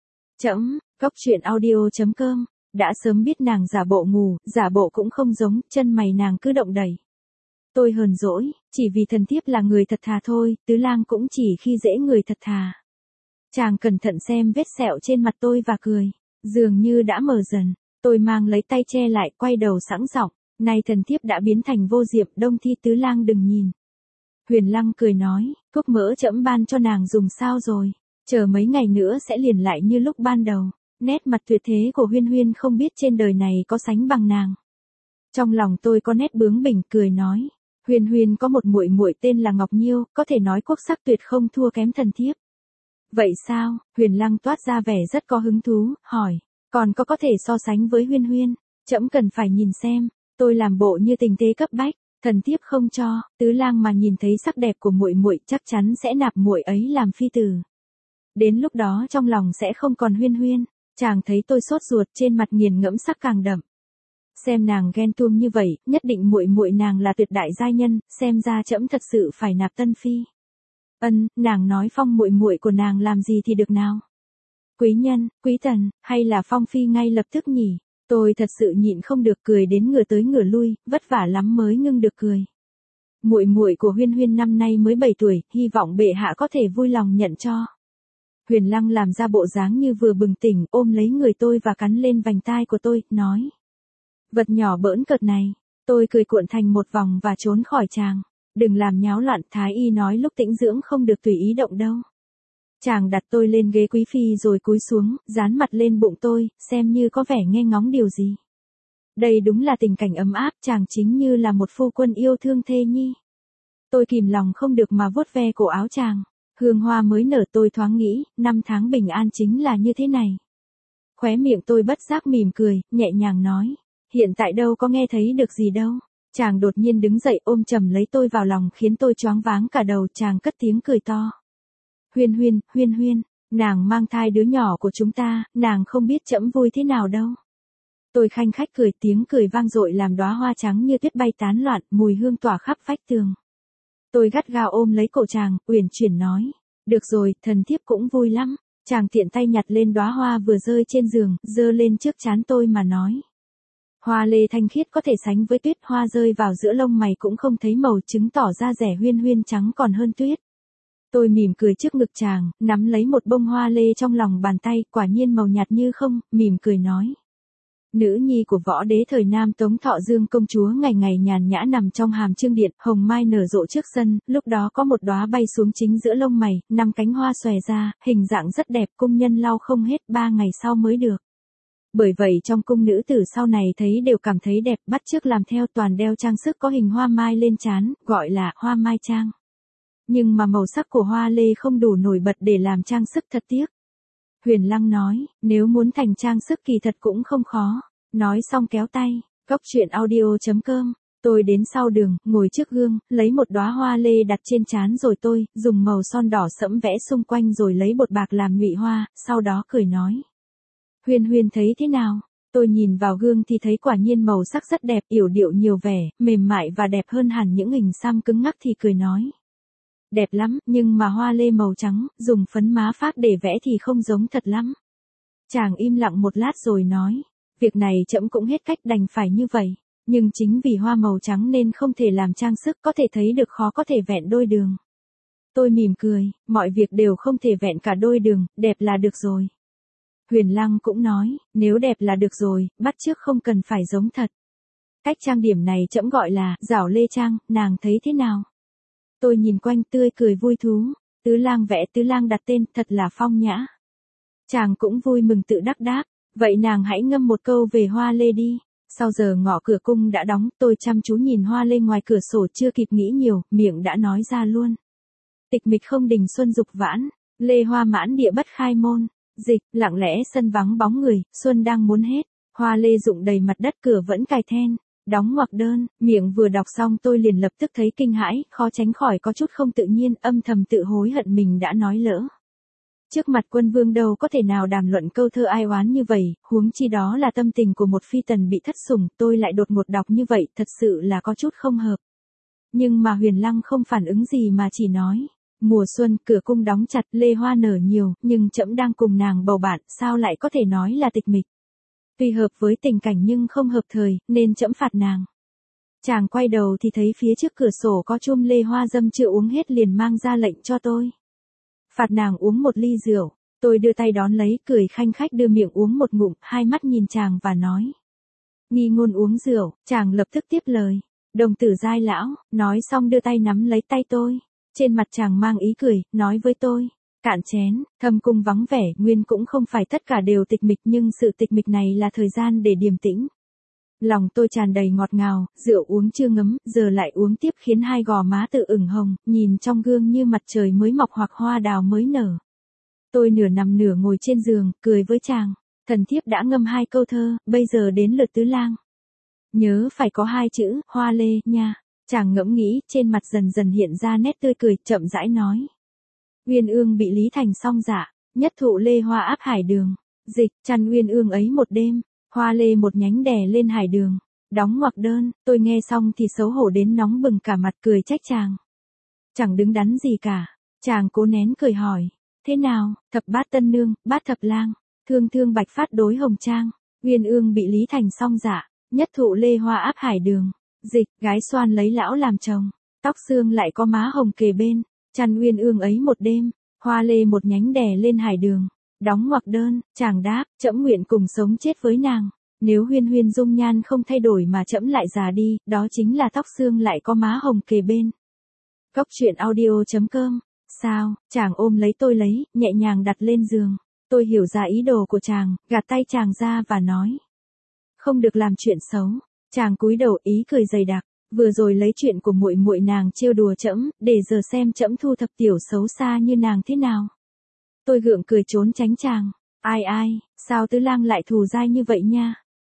Trẫm, goctruyện.audio.com. Đã sớm biết nàng giả bộ ngủ, giả bộ cũng không giống, chân mày nàng cứ động đẩy. Tôi hờn dỗi, chỉ vì thần thiếp là người thật thà thôi, tứ lang cũng chỉ khi dễ người thật thà. Chàng cẩn thận xem vết sẹo trên mặt tôi và cười, dường như đã mờ dần, tôi mang lấy tay che lại, quay đầu sẵn giọng, nay thần thiếp đã biến thành vô diệm, Đông Thi tứ lang đừng nhìn. Huyền Lăng cười nói, thuốc mỡ trẫm ban cho nàng dùng sao rồi, chờ mấy ngày nữa sẽ liền lại như lúc ban đầu. Nét mặt tuyệt thế của Huyên Huyên không biết trên đời này có sánh bằng nàng. Trong lòng tôi có nét bướng bỉnh cười nói, Huyên Huyên có một muội muội tên là Ngọc Nhiêu, có thể nói quốc sắc tuyệt không thua kém thần thiếp. Vậy sao? Huyền Lăng toát ra vẻ rất có hứng thú, hỏi, còn có thể so sánh với Huyên Huyên? Trẫm cần phải nhìn xem. Tôi làm bộ như tình thế cấp bách, thần thiếp không cho, tứ lang mà nhìn thấy sắc đẹp của muội muội chắc chắn sẽ nạp muội ấy làm phi tử. Đến lúc đó trong lòng sẽ không còn Huyên Huyên. Chàng thấy tôi sốt ruột, trên mặt nghiền ngẫm sắc càng đậm. Xem nàng ghen tuông như vậy, nhất định muội muội nàng là tuyệt đại giai nhân, xem ra trẫm thật sự phải nạp tân phi. Nàng nói phong muội muội của nàng làm gì thì được nào? Quý nhân, quý tần, hay là phong phi ngay lập tức nhỉ? Tôi thật sự nhịn không được cười đến ngửa tới ngửa lui, vất vả lắm mới ngưng được cười. Muội muội của Huyên Huyên năm nay mới 7 tuổi, hy vọng bệ hạ có thể vui lòng nhận cho. Huyền Lăng làm ra bộ dáng như vừa bừng tỉnh, ôm lấy người tôi và cắn lên vành tai của tôi, nói. Vật nhỏ bỡn cợt này, tôi cười cuộn thành một vòng và trốn khỏi chàng. Đừng làm nháo loạn, thái y nói lúc tĩnh dưỡng không được tùy ý động đâu. Chàng đặt tôi lên ghế quý phi rồi cúi xuống, dán mặt lên bụng tôi, xem như có vẻ nghe ngóng điều gì. Đây đúng là tình cảnh ấm áp, chàng chính như là một phu quân yêu thương thê nhi. Tôi kìm lòng không được mà vuốt ve cổ áo chàng. Hương hoa mới nở, tôi thoáng nghĩ, 5 tháng bình an chính là như thế này. Khóe miệng tôi bất giác mỉm cười, nhẹ nhàng nói, hiện tại đâu có nghe thấy được gì đâu. Chàng đột nhiên đứng dậy ôm chầm lấy tôi vào lòng khiến tôi choáng váng cả đầu, chàng cất tiếng cười to. Huyên Huyên, Huyên Huyên, nàng mang thai đứa nhỏ của chúng ta, nàng không biết trẫm vui thế nào đâu. Tôi khanh khách cười, tiếng cười vang dội làm đóa hoa trắng như tuyết bay tán loạn, mùi hương tỏa khắp vách tường. Tôi gắt gao ôm lấy cổ chàng, uyển chuyển nói. Được rồi, thần thiếp cũng vui lắm. Chàng tiện tay nhặt lên đóa hoa vừa rơi trên giường, giơ lên trước trán tôi mà nói. Hoa lê thanh khiết có thể sánh với tuyết, hoa rơi vào giữa lông mày cũng không thấy màu, chứng tỏ ra rẻ Huyên Huyên trắng còn hơn tuyết. Tôi mỉm cười trước ngực chàng, nắm lấy một bông hoa lê trong lòng bàn tay, quả nhiên màu nhạt như không, mỉm cười nói. Nữ nhi của võ đế thời Nam Tống Thọ Dương công chúa ngày ngày nhàn nhã nằm trong hàm trương điện, hồng mai nở rộ trước sân, lúc đó có một đóa bay xuống chính giữa lông mày, 5 cánh hoa xòe ra, hình dạng rất đẹp, cung nhân lau không hết 3 ngày sau mới được. Bởi vậy trong cung nữ tử sau này thấy đều cảm thấy đẹp, bắt chước làm theo, toàn đeo trang sức có hình hoa mai lên trán, gọi là hoa mai trang. Nhưng mà màu sắc của hoa lê không đủ nổi bật để làm trang sức, thật tiếc. Huyền Lăng nói, nếu muốn thành trang sức kỳ thật cũng không khó. Nói xong kéo tay, Cóc truyện audio.com. Tôi đến sau đường, ngồi trước gương, lấy một đóa hoa lê đặt trên trán rồi tôi, dùng màu son đỏ sẫm vẽ xung quanh rồi lấy bột bạc làm nhụy hoa, sau đó cười nói. Huyên Huyên thấy thế nào? Tôi nhìn vào gương thì thấy quả nhiên màu sắc rất đẹp, yểu điệu nhiều vẻ, mềm mại và đẹp hơn hẳn những hình xăm cứng ngắc thì cười nói. Đẹp lắm, nhưng mà hoa lê màu trắng, dùng phấn má phác để vẽ thì không giống thật lắm. Chàng im lặng một lát rồi nói. Việc này trẫm cũng hết cách, đành phải như vậy. Nhưng chính vì hoa màu trắng nên không thể làm trang sức, có thể thấy được khó có thể vẹn đôi đường. Tôi mỉm cười, mọi việc đều không thể vẹn cả đôi đường, đẹp là được rồi. Huyền Lăng cũng nói, nếu đẹp là được rồi, bắt chước không cần phải giống thật. Cách trang điểm này trẫm gọi là giảo lê trang, nàng thấy thế nào? Tôi nhìn quanh tươi cười vui thú, Tứ Lang vẽ Tứ Lang đặt tên, thật là phong nhã. Chàng cũng vui mừng tự đắc đáp, vậy nàng hãy ngâm một câu về hoa lê đi. Sau giờ ngọ cửa cung đã đóng, tôi chăm chú nhìn hoa lê ngoài cửa sổ, chưa kịp nghĩ nhiều, miệng đã nói ra luôn. Tịch mịch không đình xuân dục vãn, lê hoa mãn địa bất khai môn. Dịch, lặng lẽ sân vắng bóng người, xuân đang muốn hết. Hoa lê rụng đầy mặt đất, cửa vẫn cài then. Đóng ngoặc đơn, miệng vừa đọc xong tôi liền lập tức thấy kinh hãi, khó tránh khỏi có chút không tự nhiên, âm thầm tự hối hận mình đã nói lỡ. Trước mặt quân vương đâu có thể nào đàm luận câu thơ ai oán như vậy, huống chi đó là tâm tình của một phi tần bị thất sủng, tôi lại đột ngột đọc như vậy, thật sự là có chút không hợp. Nhưng mà Huyền Lăng không phản ứng gì mà chỉ nói, mùa xuân, cửa cung đóng chặt, lê hoa nở nhiều, nhưng trẫm đang cùng nàng bầu bạn, sao lại có thể nói là tịch mịch. Tuy hợp với tình cảnh nhưng không hợp thời, nên trẫm phạt nàng. Chàng quay đầu thì thấy phía trước cửa sổ có chum lê hoa dâm chưa uống hết liền mang ra lệnh cho tôi. Phạt nàng uống một ly rượu, tôi đưa tay đón lấy, cười khanh khách đưa miệng uống một ngụm, hai mắt nhìn chàng và nói. Nghi ngôn uống rượu, chàng lập tức tiếp lời. Đồng tử giai lão, nói xong đưa tay nắm lấy tay tôi. Trên mặt chàng mang ý cười, nói với tôi. Cạn chén, thâm cung vắng vẻ, nguyên cũng không phải tất cả đều tịch mịch, nhưng sự tịch mịch này là thời gian để điềm tĩnh. Lòng tôi tràn đầy ngọt ngào, rượu uống chưa ngấm, giờ lại uống tiếp khiến hai gò má tự ửng hồng, nhìn trong gương như mặt trời mới mọc hoặc hoa đào mới nở. Tôi nửa nằm nửa ngồi trên giường, cười với chàng. Thần thiếp đã ngâm 2 câu thơ, bây giờ đến lượt Tứ Lang. Nhớ phải có 2 chữ, hoa lê, nha. Chàng ngẫm nghĩ, trên mặt dần dần hiện ra nét tươi cười, chậm rãi nói. Uyên ương bị Lý Thành song dạ, nhất thụ lê hoa áp hải đường. Dịch, chăn uyên ương ấy một đêm, hoa lê một nhánh đè lên hải đường. Đóng ngoặc đơn, tôi nghe xong thì xấu hổ đến nóng bừng cả mặt, cười trách chàng. Chẳng đứng đắn gì cả, chàng cố nén cười hỏi. Thế nào, thập bát tân nương, bát thập lang, thương thương bạch phát đối hồng trang, uyên ương bị Lý Thành song dạ, nhất thụ lê hoa áp hải đường. Dịch, gái xoan lấy lão làm chồng, tóc xương lại có má hồng kề bên, chăn uyên ương ấy một đêm, hoa lê một nhánh đè lên hải đường. Đóng ngoặc đơn, chàng đáp, trẫm nguyện cùng sống chết với nàng. Nếu Huyên Huyên dung nhan không thay đổi mà trẫm lại già đi, đó chính là tóc xương lại có má hồng kề bên. Cóc truyện audio.com. Sao, chàng ôm lấy tôi lấy, nhẹ nhàng đặt lên giường. Tôi hiểu ra ý đồ của chàng, gạt tay chàng ra và nói. Không được làm chuyện xấu. Chàng cúi đầu, ý cười dày đặc. Vừa rồi lấy chuyện của muội muội nàng trêu đùa trẫm, để giờ xem trẫm thu thập tiểu xấu xa như nàng thế nào. Tôi gượng cười trốn tránh chàng. Ai ai, sao Tứ Lang lại thù dai như vậy nha.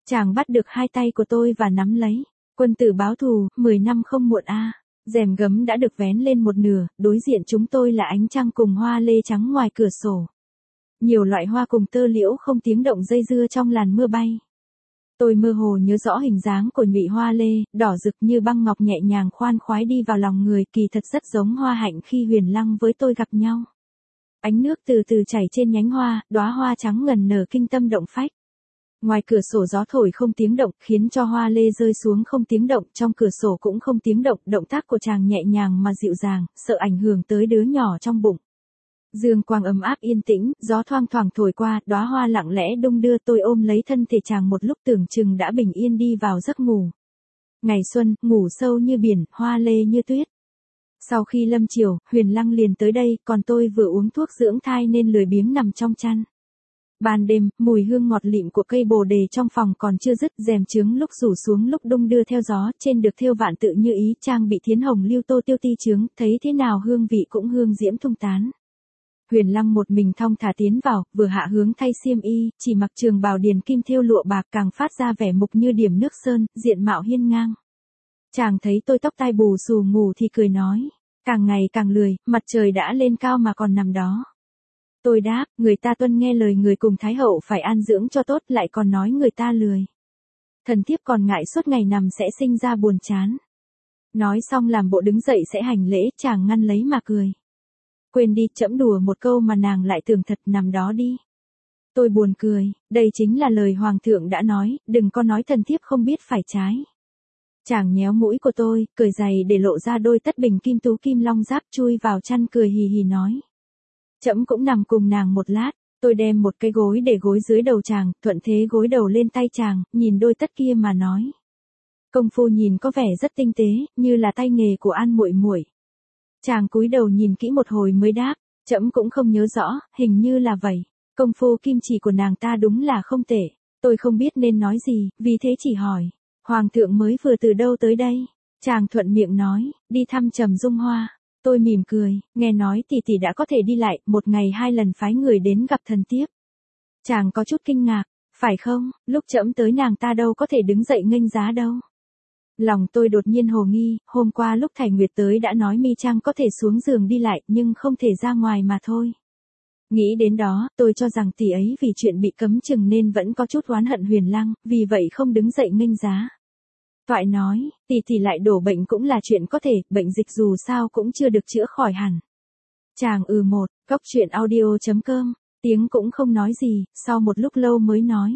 Chàng bắt được hai tay của tôi và nắm lấy. Quân tử báo thù, 10 năm không muộn a. Rèm gấm đã được vén lên một nửa, đối diện chúng tôi là ánh trăng cùng hoa lê trắng ngoài cửa sổ. Nhiều loại hoa cùng tơ liễu không tiếng động dây dưa trong làn mưa bay. Tôi mơ hồ nhớ rõ hình dáng của nhụy hoa lê, đỏ rực như băng ngọc nhẹ nhàng khoan khoái đi vào lòng người, kỳ thật rất giống hoa hạnh khi Huyền Lăng với tôi gặp nhau. Ánh nước từ từ chảy trên nhánh hoa, đóa hoa trắng ngần nở kinh tâm động phách. Ngoài cửa sổ gió thổi không tiếng động, khiến cho hoa lê rơi xuống không tiếng động, trong cửa sổ cũng không tiếng động, động tác của chàng nhẹ nhàng mà dịu dàng, sợ ảnh hưởng tới đứa nhỏ trong bụng. Dương quang ấm áp yên tĩnh, gió thoang thoảng thổi qua, đóa hoa lặng lẽ đung đưa, tôi ôm lấy thân thể chàng một lúc tưởng chừng đã bình yên đi vào giấc ngủ. Ngày xuân, ngủ sâu như biển, hoa lê như tuyết. Sau khi lâm chiều, Huyền Lăng liền tới đây, còn tôi vừa uống thuốc dưỡng thai nên lười biếng nằm trong chăn. Ban đêm, mùi hương ngọt lịm của cây bồ đề trong phòng còn chưa dứt, rèm chướng lúc rủ xuống lúc đung đưa theo gió, trên được thêu vạn tự như ý, trang bị thiến hồng lưu tô tiêu ti chướng, thấy thế nào hương vị cũng hương diễm tung tán. Huyền Lăng một mình thong thả tiến vào, vừa hạ hướng thay xiêm y, chỉ mặc trường bào điền kim thêu lụa bạc càng phát ra vẻ mục như điểm nước sơn, diện mạo hiên ngang. Chàng thấy tôi tóc tai bù xù ngủ thì cười nói, càng ngày càng lười, mặt trời đã lên cao mà còn nằm đó. Tôi đáp, người ta tuân nghe lời người cùng Thái hậu phải an dưỡng cho tốt, lại còn nói người ta lười. Thần thiếp còn ngại suốt ngày nằm sẽ sinh ra buồn chán. Nói xong làm bộ đứng dậy sẽ hành lễ, chàng ngăn lấy mà cười. Quên đi, trẫm đùa một câu mà nàng lại tưởng thật, nằm đó đi. Tôi buồn cười, đây chính là lời hoàng thượng đã nói, đừng có nói thần thiếp không biết phải trái. Chàng nhéo mũi của tôi, cởi giày để lộ ra đôi tất bình kim tú kim long giáp, chui vào chăn cười hì hì nói. Trẫm cũng nằm cùng nàng một lát, tôi đem một cái gối để gối dưới đầu chàng, thuận thế gối đầu lên tay chàng, nhìn đôi tất kia mà nói. Công phu nhìn có vẻ rất tinh tế, như là tay nghề của An muội muội. Chàng cúi đầu nhìn kỹ một hồi mới đáp, trẫm cũng không nhớ rõ, hình như là vậy. Công phu kim chỉ của nàng ta đúng là không tệ. Tôi không biết nên nói gì, vì thế chỉ hỏi. Hoàng thượng mới vừa từ đâu tới đây? Chàng thuận miệng nói, đi thăm Trầm Dung Hoa. Tôi mỉm cười, nghe nói tỷ tỷ đã có thể đi lại, một ngày 2 lần phái người đến gặp thần thiếp. Chàng có chút kinh ngạc, phải không, lúc trẫm tới nàng ta đâu có thể đứng dậy nghênh giá đâu. Lòng tôi đột nhiên hồ nghi, hôm qua lúc Thải Nguyệt tới đã nói Mi Trang có thể xuống giường đi lại, nhưng không thể ra ngoài mà thôi. Nghĩ đến đó, tôi cho rằng tỷ ấy vì chuyện bị cấm chừng nên vẫn có chút oán hận Huyền Lăng, vì vậy không đứng dậy nghênh giá. Toại nói, tỷ lại đổ bệnh cũng là chuyện có thể, bệnh dịch dù sao cũng chưa được chữa khỏi hẳn. Chàng một, góc truyện audio.com, tiếng cũng không nói gì, sau một lúc lâu mới nói.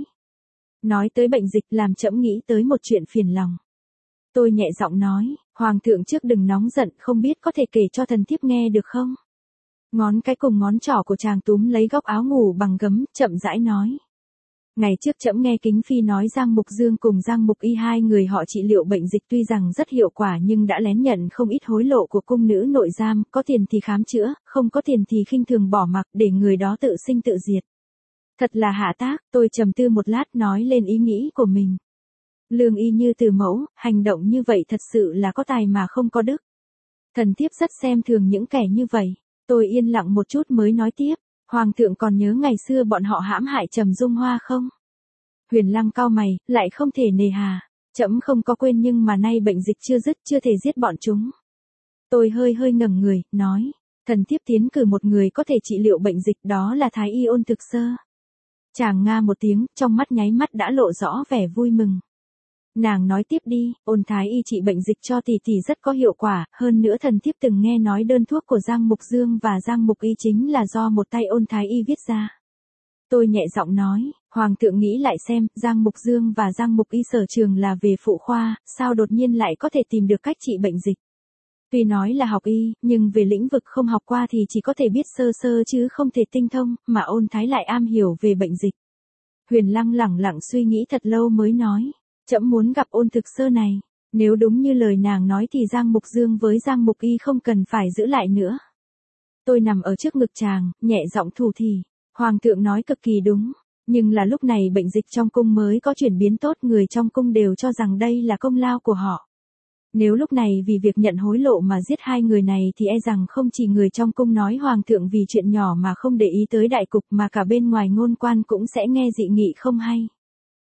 Nói tới bệnh dịch làm trẫm nghĩ tới một chuyện phiền lòng. Tôi nhẹ giọng nói, Hoàng thượng trước đừng nóng giận, không biết có thể kể cho thần thiếp nghe được không? Ngón cái cùng ngón trỏ của chàng túm lấy góc áo ngủ bằng gấm, chậm rãi nói. Ngày trước trẫm nghe Kính Phi nói Giang Mục Dương cùng Giang Mục Y hai người họ trị liệu bệnh dịch tuy rằng rất hiệu quả nhưng đã lén nhận không ít hối lộ của cung nữ nội giam, có tiền thì khám chữa, không có tiền thì khinh thường bỏ mặc để người đó tự sinh tự diệt. Thật là hạ tác, tôi trầm tư một lát nói lên ý nghĩ của mình. Lương y như từ mẫu, hành động như vậy thật sự là có tài mà không có đức. Thần thiếp rất xem thường những kẻ như vậy. Tôi yên lặng một chút mới nói tiếp. Hoàng thượng còn nhớ ngày xưa bọn họ hãm hại Trầm Dung Hoa không? Huyền Lăng cau mày, lại không thể nề hà. Trẫm không có quên nhưng mà nay bệnh dịch chưa dứt, chưa thể giết bọn chúng. Tôi hơi ngẩng người, nói. Thần thiếp tiến cử một người có thể trị liệu bệnh dịch, đó là Thái y Ôn Thực Sơ. Chàng nga một tiếng, trong mắt nháy mắt đã lộ rõ vẻ vui mừng. Nàng nói tiếp đi, Ôn Thái y trị bệnh dịch cho tỷ rất có hiệu quả, hơn nữa thần thiếp từng nghe nói đơn thuốc của Giang Mục Dương và Giang Mục Y chính là do một tay Ôn Thái y viết ra. Tôi nhẹ giọng nói, Hoàng thượng nghĩ lại xem, Giang Mục Dương và Giang Mục Y sở trường là về phụ khoa, sao đột nhiên lại có thể tìm được cách trị bệnh dịch. Tuy nói là học y, nhưng về lĩnh vực không học qua thì chỉ có thể biết sơ sơ chứ không thể tinh thông, mà Ôn Thái lại am hiểu về bệnh dịch. Huyền Lăng lẳng lặng suy nghĩ thật lâu mới nói. Trẫm muốn gặp Ôn Thực Sơ này, nếu đúng như lời nàng nói thì Giang Mục Dương với Giang Mục Y không cần phải giữ lại nữa. Tôi nằm ở trước ngực chàng, nhẹ giọng thủ thỉ, Hoàng thượng nói cực kỳ đúng, nhưng là lúc này bệnh dịch trong cung mới có chuyển biến tốt, người trong cung đều cho rằng đây là công lao của họ. Nếu lúc này vì việc nhận hối lộ mà giết hai người này thì e rằng không chỉ người trong cung nói Hoàng thượng vì chuyện nhỏ mà không để ý tới đại cục mà cả bên ngoài ngôn quan cũng sẽ nghe dị nghị không hay.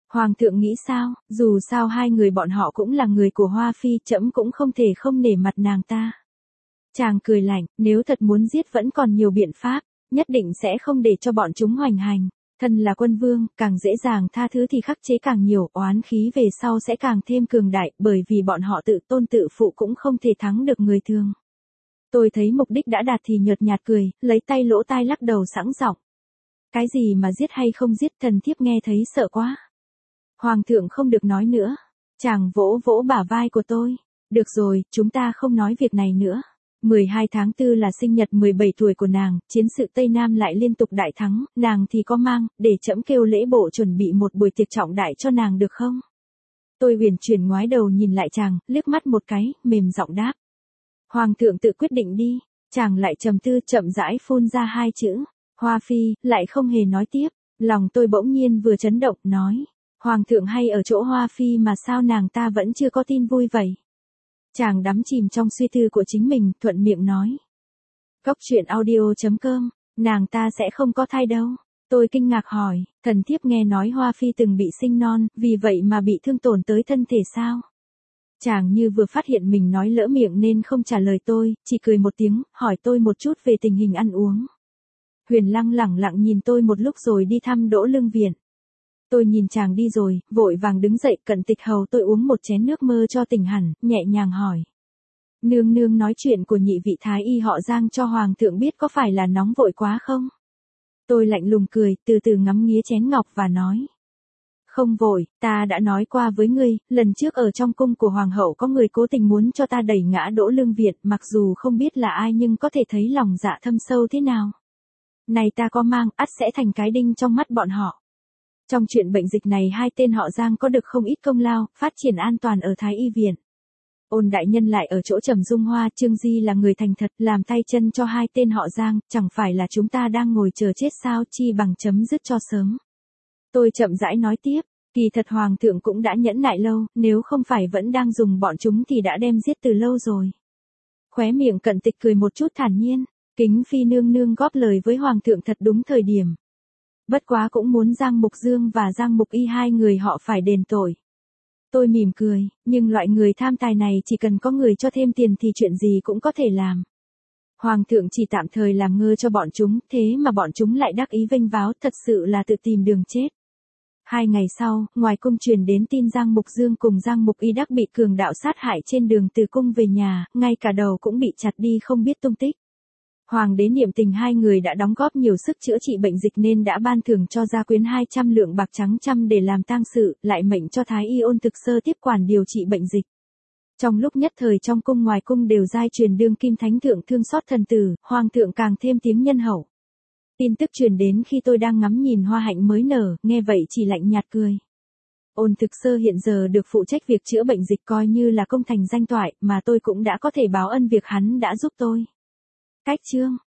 Hoàng thượng nghĩ sao, dù sao hai người bọn họ cũng là người của Hoa Phi, trẫm cũng không thể không nể mặt nàng ta. Chàng cười lạnh, nếu thật muốn giết vẫn còn nhiều biện pháp, nhất định sẽ không để cho bọn chúng hoành hành. Thân là quân vương, càng dễ dàng tha thứ thì khắc chế càng nhiều, oán khí về sau sẽ càng thêm cường đại, bởi vì bọn họ tự tôn tự phụ cũng không thể thắng được người thường. Tôi thấy mục đích đã đạt thì nhợt nhạt cười, lấy tay lỗ tai lắc đầu sẵn giọng. Cái gì mà giết hay không giết, thần thiếp nghe thấy sợ quá. Hoàng thượng không được nói nữa. Chàng vỗ vỗ bả vai của tôi. Được rồi, chúng ta không nói việc này nữa. 12 tháng 4 là sinh nhật 17 tuổi của nàng, chiến sự Tây Nam lại liên tục đại thắng, nàng thì có mang, để trẫm kêu lễ bộ chuẩn bị một buổi tiệc trọng đại cho nàng được không? Tôi huyền chuyển ngoái đầu nhìn lại chàng, liếc mắt một cái, mềm giọng đáp. Hoàng thượng tự quyết định đi. Chàng lại trầm tư, chậm rãi phun ra hai chữ. Hoa Phi, lại không hề nói tiếp. Lòng tôi bỗng nhiên vừa chấn động, nói. Hoàng thượng hay ở chỗ Hoa Phi mà sao nàng ta vẫn chưa có tin vui vậy? Chàng đắm chìm trong suy tư của chính mình, thuận miệng nói. Cốc truyện audio.com, nàng ta sẽ không có thai đâu. Tôi kinh ngạc hỏi, thần thiếp nghe nói Hoa Phi từng bị sinh non, vì vậy mà bị thương tổn tới thân thể sao? Chàng như vừa phát hiện mình nói lỡ miệng nên không trả lời tôi, chỉ cười một tiếng, hỏi tôi một chút về tình hình ăn uống. Huyền Lăng lẳng lặng nhìn tôi một lúc rồi đi thăm Đỗ Lương Viện. Tôi nhìn chàng đi rồi, vội vàng đứng dậy, cận tịch hầu tôi uống một chén nước mơ cho tỉnh hẳn, nhẹ nhàng hỏi. Nương nương nói chuyện của nhị vị thái y họ Giang cho hoàng thượng biết có phải là nóng vội quá không? Tôi lạnh lùng cười, từ từ ngắm nghía chén ngọc và nói. Không vội, ta đã nói qua với ngươi, lần trước ở trong cung của hoàng hậu có người cố tình muốn cho ta đẩy ngã Đỗ Lương Viện, mặc dù không biết là ai nhưng có thể thấy lòng dạ thâm sâu thế nào. Này ta có mang, ắt sẽ thành cái đinh trong mắt bọn họ. Trong chuyện bệnh dịch này hai tên họ Giang có được không ít công lao, phát triển an toàn ở Thái Y Viện. Ôn đại nhân lại ở chỗ Trầm Dung Hoa, Trương Di là người thành thật, làm tay chân cho hai tên họ Giang, chẳng phải là chúng ta đang ngồi chờ chết sao, chi bằng chấm dứt cho sớm. Tôi chậm rãi nói tiếp, kỳ thật hoàng thượng cũng đã nhẫn nại lâu, nếu không phải vẫn đang dùng bọn chúng thì đã đem giết từ lâu rồi. Khóe miệng cận tịch cười một chút thản nhiên, Kính Phi nương nương góp lời với hoàng thượng thật đúng thời điểm. Bất quá cũng muốn Giang Mục Dương và Giang Mục Y hai người họ phải đền tội. Tôi mỉm cười, nhưng loại người tham tài này chỉ cần có người cho thêm tiền thì chuyện gì cũng có thể làm. Hoàng thượng chỉ tạm thời làm ngơ cho bọn chúng, thế mà bọn chúng lại đắc ý vênh váo, thật sự là tự tìm đường chết. 2 ngày sau, ngoài cung truyền đến tin Giang Mục Dương cùng Giang Mục Y đắc bị cường đạo sát hại trên đường từ cung về nhà, ngay cả đầu cũng bị chặt đi không biết tung tích. Hoàng đế niệm tình hai người đã đóng góp nhiều sức chữa trị bệnh dịch nên đã ban thưởng cho gia quyến 200 lượng bạc trắng trăm để làm tang sự, lại mệnh cho Thái Y Ôn Thực Sơ tiếp quản điều trị bệnh dịch. Trong lúc nhất thời trong cung ngoài cung đều giai truyền đương kim thánh thượng thương xót thần tử, hoàng thượng càng thêm tiếng nhân hậu. Tin tức truyền đến khi tôi đang ngắm nhìn hoa hạnh mới nở, nghe vậy chỉ lạnh nhạt cười. Ôn Thực Sơ hiện giờ được phụ trách việc chữa bệnh dịch coi như là công thành danh toại, mà tôi cũng đã có thể báo ân việc hắn đã giúp tôi. Cách chương